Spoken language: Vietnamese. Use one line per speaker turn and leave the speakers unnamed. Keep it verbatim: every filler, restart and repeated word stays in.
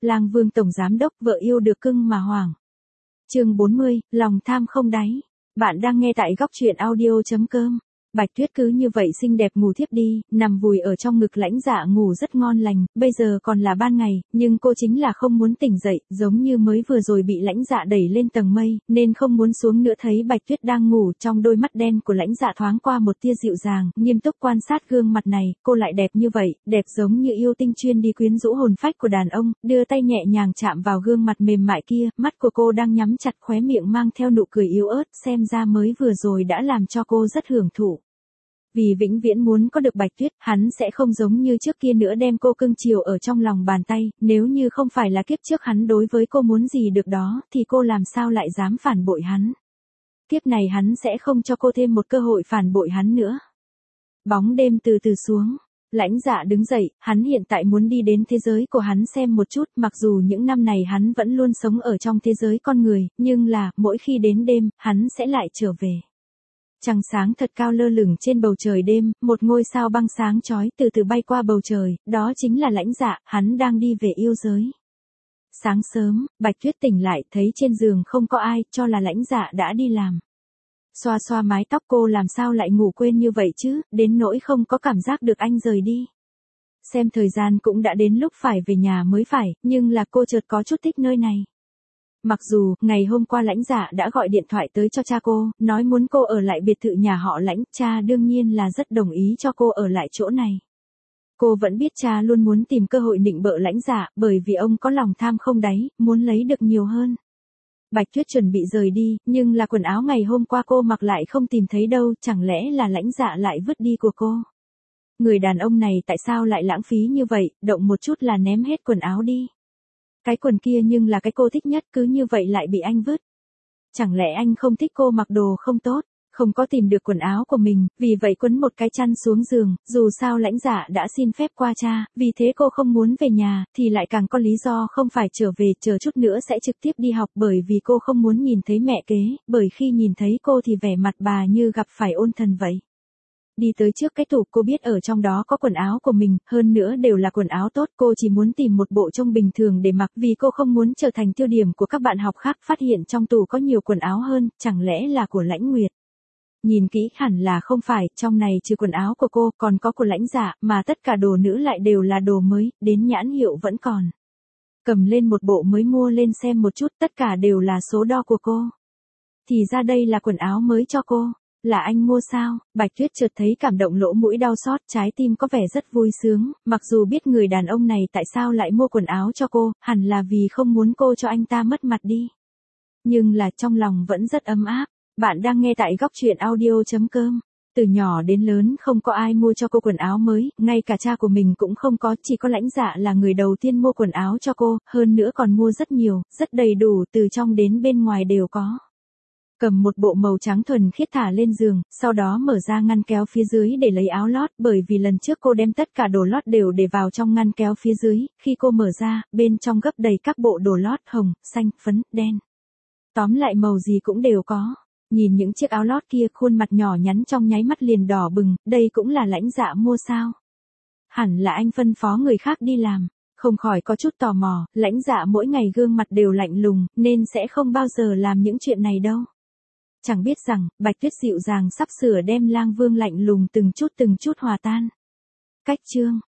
Lang Vương tổng giám đốc vợ yêu được cưng mà hoảng. Chương bốn mươi, lòng tham không đáy. Bạn đang nghe tại góc truyện audio chấm com. Bạch Tuyết cứ như vậy xinh đẹp ngủ thiếp đi, nằm vùi ở trong ngực Lãnh Dạ ngủ rất ngon lành, bây giờ còn là ban ngày, nhưng cô chính là không muốn tỉnh dậy, giống như mới vừa rồi bị Lãnh Dạ đẩy lên tầng mây, nên không muốn xuống nữa. Thấy Bạch Tuyết đang ngủ, trong đôi mắt đen của Lãnh Dạ thoáng qua một tia dịu dàng, nghiêm túc quan sát gương mặt này, cô lại đẹp như vậy, đẹp giống như yêu tinh chuyên đi quyến rũ hồn phách của đàn ông, đưa tay nhẹ nhàng chạm vào gương mặt mềm mại kia, mắt của cô đang nhắm chặt, khóe miệng mang theo nụ cười yếu ớt, xem ra mới vừa rồi đã làm cho cô rất hưởng thụ. Vì vĩnh viễn muốn có được Bạch Tuyết, hắn sẽ không giống như trước kia nữa đem cô cưng chiều ở trong lòng bàn tay, nếu như không phải là kiếp trước hắn đối với cô muốn gì được đó, thì cô làm sao lại dám phản bội hắn. Kiếp này hắn sẽ không cho cô thêm một cơ hội phản bội hắn nữa. Bóng đêm từ từ xuống. Lãnh Dạ đứng dậy, hắn hiện tại muốn đi đến thế giới của hắn xem một chút, mặc dù những năm này hắn vẫn luôn sống ở trong thế giới con người, nhưng là, mỗi khi đến đêm, hắn sẽ lại trở về. Trăng sáng thật cao lơ lửng trên bầu trời đêm, một ngôi sao băng sáng chói từ từ bay qua bầu trời, đó chính là Lãnh Dạ, hắn đang đi về yêu giới. Sáng sớm, Bạch Tuyết tỉnh lại, thấy trên giường không có ai, cho là Lãnh Dạ đã đi làm. Xoa xoa mái tóc, cô làm sao lại ngủ quên như vậy chứ, đến nỗi không có cảm giác được anh rời đi. Xem thời gian cũng đã đến lúc phải về nhà mới phải, nhưng là cô chợt có chút thích nơi này. Mặc dù, ngày hôm qua Lãnh Dạ đã gọi điện thoại tới cho cha cô, nói muốn cô ở lại biệt thự nhà họ Lãnh, cha đương nhiên là rất đồng ý cho cô ở lại chỗ này. Cô vẫn biết cha luôn muốn tìm cơ hội nịnh bợ Lãnh Dạ, bởi vì ông có lòng tham không đáy, muốn lấy được nhiều hơn. Bạch Tuyết chuẩn bị rời đi, nhưng là quần áo ngày hôm qua cô mặc lại không tìm thấy đâu, chẳng lẽ là Lãnh Dạ lại vứt đi của cô. Người đàn ông này tại sao lại lãng phí như vậy, động một chút là ném hết quần áo đi. Cái quần kia nhưng là cái cô thích nhất, cứ như vậy lại bị anh vứt. Chẳng lẽ anh không thích cô mặc đồ không tốt, không có tìm được quần áo của mình, vì vậy quấn một cái chăn xuống giường, dù sao Lãnh Dạ đã xin phép qua cha, vì thế cô không muốn về nhà, thì lại càng có lý do không phải trở về, chờ chút nữa sẽ trực tiếp đi học, bởi vì cô không muốn nhìn thấy mẹ kế, bởi khi nhìn thấy cô thì vẻ mặt bà như gặp phải ôn thần vậy. Đi tới trước cái tủ, cô biết ở trong đó có quần áo của mình, hơn nữa đều là quần áo tốt, cô chỉ muốn tìm một bộ trông bình thường để mặc, vì cô không muốn trở thành tiêu điểm của các bạn học khác, phát hiện trong tủ có nhiều quần áo hơn, chẳng lẽ là của Lãnh Nguyệt. Nhìn kỹ hẳn là không phải, trong này trừ quần áo của cô, còn có của Lãnh Dạ, mà tất cả đồ nữ lại đều là đồ mới, đến nhãn hiệu vẫn còn. Cầm lên một bộ mới mua lên xem một chút, tất cả đều là số đo của cô. Thì ra đây là quần áo mới cho cô. Là anh mua sao? Bạch Tuyết chợt thấy cảm động, lỗ mũi đau xót, trái tim có vẻ rất vui sướng, mặc dù biết người đàn ông này tại sao lại mua quần áo cho cô, hẳn là vì không muốn cô cho anh ta mất mặt đi. Nhưng là trong lòng vẫn rất ấm áp. Bạn đang nghe tại góc truyện audio chấm com. Từ nhỏ đến lớn không có ai mua cho cô quần áo mới, ngay cả cha của mình cũng không có, chỉ có Lãnh Dạ là người đầu tiên mua quần áo cho cô, hơn nữa còn mua rất nhiều, rất đầy đủ, từ trong đến bên ngoài đều có. Cầm một bộ màu trắng thuần khiết thả lên giường, sau đó mở ra ngăn kéo phía dưới để lấy áo lót, bởi vì lần trước cô đem tất cả đồ lót đều để vào trong ngăn kéo phía dưới, khi cô mở ra, bên trong gấp đầy các bộ đồ lót hồng, xanh, phấn, đen. Tóm lại màu gì cũng đều có. Nhìn những chiếc áo lót kia, khuôn mặt nhỏ nhắn trong nháy mắt liền đỏ bừng, đây cũng là Lãnh Dạ mua sao? Hẳn là anh phân phó người khác đi làm. Không khỏi có chút tò mò, Lãnh Dạ mỗi ngày gương mặt đều lạnh lùng, nên sẽ không bao giờ làm những chuyện này đâu. Chẳng biết rằng, Bạch Tuyết dịu dàng sắp sửa đem Lang Vương lạnh lùng từng chút từng chút hòa tan. Cách chương